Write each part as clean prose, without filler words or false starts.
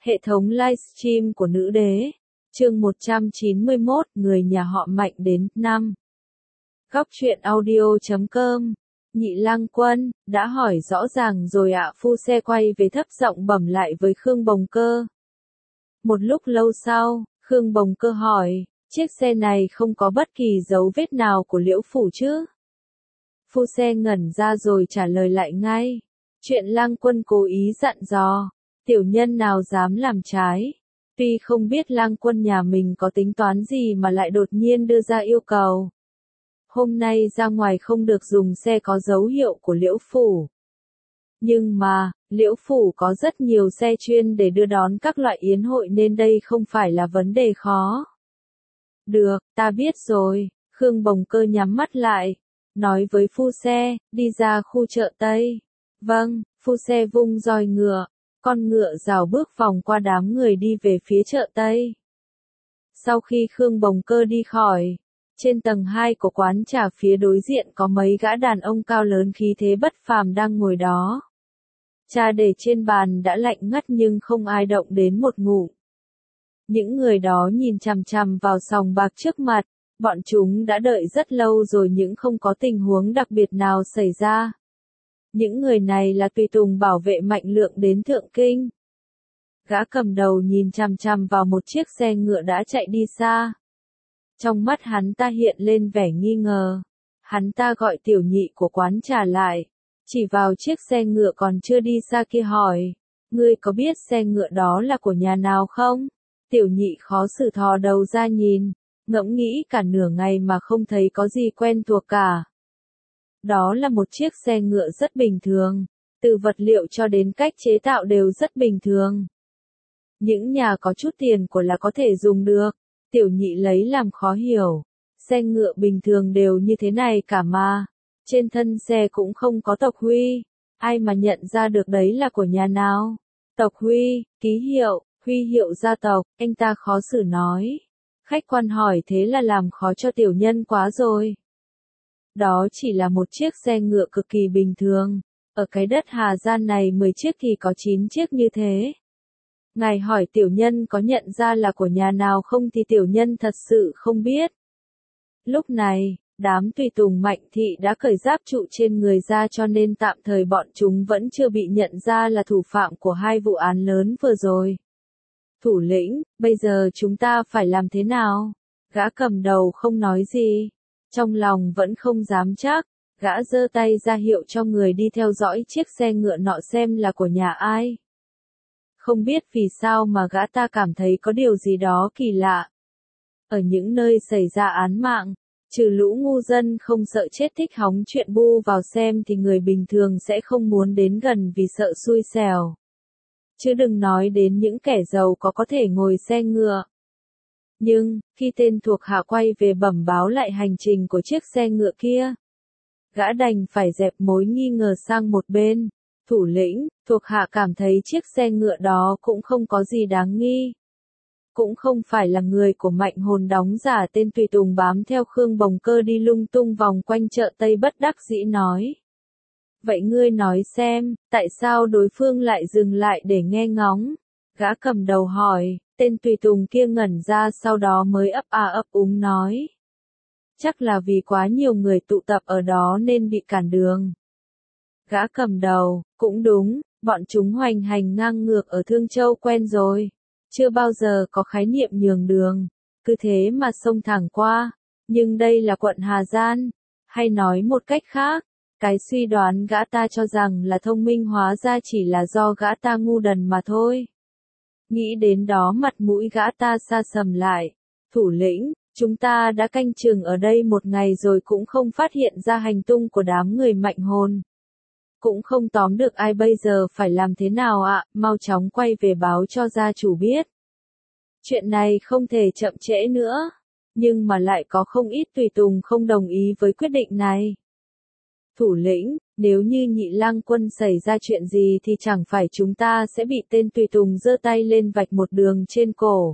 Hệ thống livestream của nữ đế. Chương 191, người nhà họ Mạnh đến. 5. Góc truyện audio.com. Nhị Lang Quân, đã hỏi rõ ràng rồi ạ. Phu xe quay về thấp giọng bẩm lại với Khương Bồng Cơ. Một lúc lâu sau, Khương Bồng Cơ hỏi, chiếc xe này không có bất kỳ dấu vết nào của Liễu Phủ chứ? Phu xe ngẩn ra rồi trả lời lại ngay. Chuyện Lang Quân cố ý dặn dò, tiểu nhân nào dám làm trái. Tuy không biết Lang Quân nhà mình có tính toán gì mà lại đột nhiên đưa ra yêu cầu. Hôm nay ra ngoài không được dùng xe có dấu hiệu của Liễu Phủ. Nhưng mà, Liễu Phủ có rất nhiều xe chuyên để đưa đón các loại yến hội nên đây không phải là vấn đề khó. Được, ta biết rồi. Khương Bồng Cơ nhắm mắt lại, nói với phu xe, đi ra khu chợ Tây. Vâng, phu xe vung roi ngựa, con ngựa rào bước vòng qua đám người đi về phía chợ Tây. Sau khi Khương Bồng Cơ đi khỏi, trên tầng 2 của quán trà phía đối diện có mấy gã đàn ông cao lớn khí thế bất phàm đang ngồi đó. Trà để trên bàn đã lạnh ngắt nhưng không ai động đến một ngụm. Những người đó nhìn chằm chằm vào sòng bạc trước mặt, bọn chúng đã đợi rất lâu rồi nhưng không có tình huống đặc biệt nào xảy ra. Những người này là tùy tùng bảo vệ Mạnh Lượng đến Thượng Kinh. Gã cầm đầu nhìn chằm chằm vào một chiếc xe ngựa đã chạy đi xa. Trong mắt hắn ta hiện lên vẻ nghi ngờ. Hắn ta gọi tiểu nhị của quán trà lại, chỉ vào chiếc xe ngựa còn chưa đi xa kia hỏi, ngươi có biết xe ngựa đó là của nhà nào không? Tiểu nhị khó xử thò đầu ra nhìn, ngẫm nghĩ cả nửa ngày mà không thấy có gì quen thuộc cả. Đó là một chiếc xe ngựa rất bình thường, từ vật liệu cho đến cách chế tạo đều rất bình thường. Những nhà có chút tiền của là có thể dùng được. Tiểu nhị lấy làm khó hiểu, xe ngựa bình thường đều như thế này cả mà, trên thân xe cũng không có tộc huy, ai mà nhận ra được đấy là của nhà nào? Tộc huy, ký hiệu, huy hiệu gia tộc, anh ta khó xử nói. Khách quan hỏi thế là làm khó cho tiểu nhân quá rồi. Đó chỉ là một chiếc xe ngựa cực kỳ bình thường, ở cái đất Hà Gian này 10 chiếc thì có 9 chiếc như thế. Ngài hỏi tiểu nhân có nhận ra là của nhà nào không thì tiểu nhân thật sự không biết. Lúc này, đám tùy tùng Mạnh thị đã cởi giáp trụ trên người ra cho nên tạm thời bọn chúng vẫn chưa bị nhận ra là thủ phạm của hai vụ án lớn vừa rồi. Thủ lĩnh, bây giờ chúng ta phải làm thế nào? Gã cầm đầu không nói gì, trong lòng vẫn không dám chắc, gã giơ tay ra hiệu cho người đi theo dõi chiếc xe ngựa nọ xem là của nhà ai. Không biết vì sao mà gã ta cảm thấy có điều gì đó kỳ lạ. Ở những nơi xảy ra án mạng, trừ lũ ngu dân không sợ chết thích hóng chuyện bu vào xem thì người bình thường sẽ không muốn đến gần vì sợ xui xẻo. Chứ đừng nói đến những kẻ giàu có thể ngồi xe ngựa. Nhưng, khi tên thuộc hạ quay về bẩm báo lại hành trình của chiếc xe ngựa kia, gã đành phải dẹp mối nghi ngờ sang một bên. Thủ lĩnh, thuộc hạ cảm thấy chiếc xe ngựa đó cũng không có gì đáng nghi. Cũng không phải là người của Mạnh Hồn đóng giả tên tùy tùng bám theo Khương Bồng Cơ đi lung tung vòng quanh chợ Tây bất đắc dĩ nói. Vậy ngươi nói xem, tại sao đối phương lại dừng lại để nghe ngóng? Gã cầm đầu hỏi, tên tùy tùng kia ngẩn ra sau đó mới ấp ấp úng nói. Chắc là vì quá nhiều người tụ tập ở đó nên bị cản đường. Gã cầm đầu, cũng đúng, bọn chúng hoành hành ngang ngược ở Thương Châu quen rồi. Chưa bao giờ có khái niệm nhường đường, cứ thế mà xông thẳng qua. Nhưng đây là quận Hà Gian, hay nói một cách khác, cái suy đoán gã ta cho rằng là thông minh hóa ra chỉ là do gã ta ngu đần mà thôi. Nghĩ đến đó mặt mũi gã ta sa sầm lại. Thủ lĩnh, chúng ta đã canh chừng ở đây một ngày rồi cũng không phát hiện ra hành tung của đám người Mạnh Hồn. Cũng không tóm được ai bây giờ phải làm thế nào ạ, mau chóng quay về báo cho gia chủ biết. Chuyện này không thể chậm trễ nữa, nhưng mà lại có không ít tùy tùng không đồng ý với quyết định này. Thủ lĩnh, nếu như Nhị Lang Quân xảy ra chuyện gì thì chẳng phải chúng ta sẽ bị tên tùy tùng giơ tay lên vạch một đường trên cổ.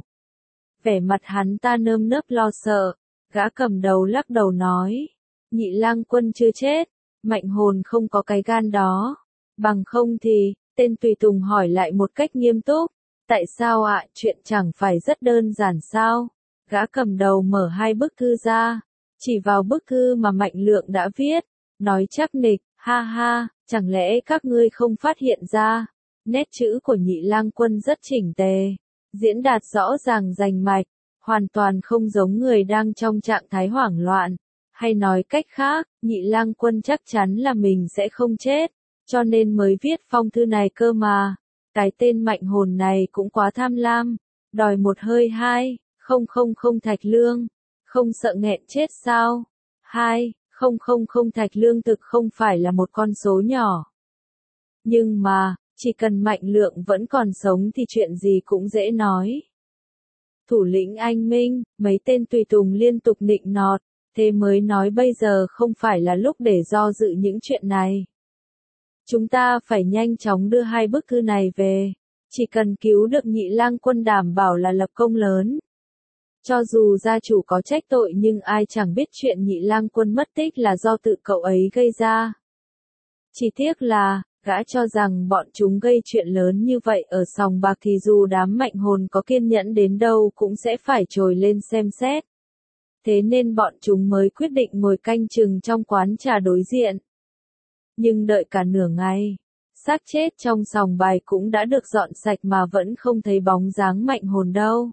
Vẻ mặt hắn ta nơm nớp lo sợ, gã cầm đầu lắc đầu nói, Nhị Lang Quân chưa chết. Mạnh Hồn không có cái gan đó. Bằng không thì, tên tùy tùng hỏi lại một cách nghiêm túc. Tại sao ạ? Chuyện chẳng phải rất đơn giản sao? Gã cầm đầu mở hai bức thư ra, chỉ vào bức thư mà Mạnh Lượng đã viết, nói chắc nịch, ha ha, chẳng lẽ các ngươi không phát hiện ra? Nét chữ của Nhị Lang Quân rất chỉnh tề, diễn đạt rõ ràng rành mạch, hoàn toàn không giống người đang trong trạng thái hoảng loạn. Hay nói cách khác, Nhị Lang Quân chắc chắn là mình sẽ không chết, cho nên mới viết phong thư này cơ mà. Cái tên Mạnh Hồn này cũng quá tham lam, đòi một hơi hai, không thạch lương, không sợ nghẹn chết sao? Hai, không thạch lương thực không phải là một con số nhỏ. Nhưng mà, chỉ cần Mạnh Lượng vẫn còn sống thì chuyện gì cũng dễ nói. Thủ lĩnh Anh Minh, mấy tên tùy tùng liên tục nịnh nọt, thế mới nói bây giờ không phải là lúc để do dự những chuyện này. Chúng ta phải nhanh chóng đưa hai bức thư này về, chỉ cần cứu được Nhị Lang Quân đảm bảo là lập công lớn. Cho dù gia chủ có trách tội nhưng ai chẳng biết chuyện Nhị Lang Quân mất tích là do tự cậu ấy gây ra. Chỉ tiếc là, gã cho rằng bọn chúng gây chuyện lớn như vậy ở sòng bạc thì dù đám Mạnh Hồn có kiên nhẫn đến đâu cũng sẽ phải trồi lên xem xét. Thế nên bọn chúng mới quyết định ngồi canh chừng trong quán trà đối diện. Nhưng đợi cả nửa ngày, xác chết trong sòng bài cũng đã được dọn sạch mà vẫn không thấy bóng dáng Mạnh Hồn đâu.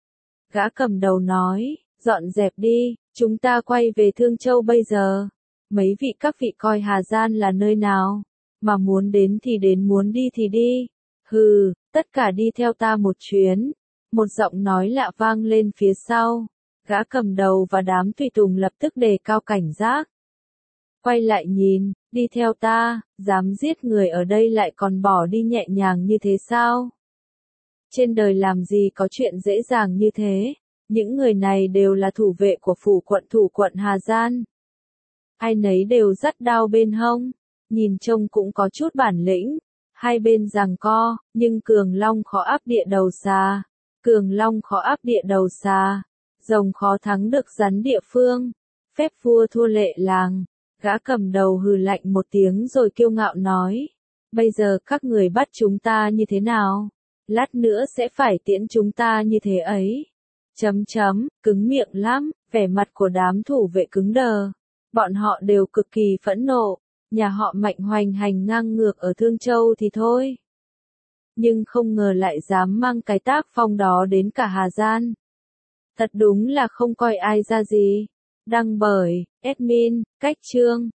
Gã cầm đầu nói, dọn dẹp đi, chúng ta quay về Thương Châu bây giờ. Mấy vị các vị coi Hà Gian là nơi nào, mà muốn đến thì đến muốn đi thì đi. Hừ, tất cả đi theo ta một chuyến. Một giọng nói lạ vang lên phía sau. Gã cầm đầu và đám tùy tùng lập tức đề cao cảnh giác. Quay lại nhìn, đi theo ta, dám giết người ở đây lại còn bỏ đi nhẹ nhàng như thế sao? Trên đời làm gì có chuyện dễ dàng như thế, những người này đều là thủ vệ của phủ thủ quận Hà Gian. Ai nấy đều dắt đao bên hông, nhìn trông cũng có chút bản lĩnh, hai bên giằng co, nhưng Cường Long khó áp địa đầu xà, Cường Long khó áp địa đầu xà, rồng khó thắng được rắn địa phương, phép vua thua lệ làng. Gã cầm đầu hừ lạnh một tiếng rồi kiêu ngạo nói, bây giờ các người bắt chúng ta như thế nào? Lát nữa sẽ phải tiễn chúng ta như thế ấy. Cứng miệng lắm, vẻ mặt của đám thủ vệ cứng đờ. Bọn họ đều cực kỳ phẫn nộ, nhà họ Mạnh hoành hành ngang ngược ở Thương Châu thì thôi. Nhưng không ngờ lại dám mang cái tác phong đó đến cả Hà Gian. Thật đúng là không coi ai ra gì. Đăng bởi, admin, Cách Chương.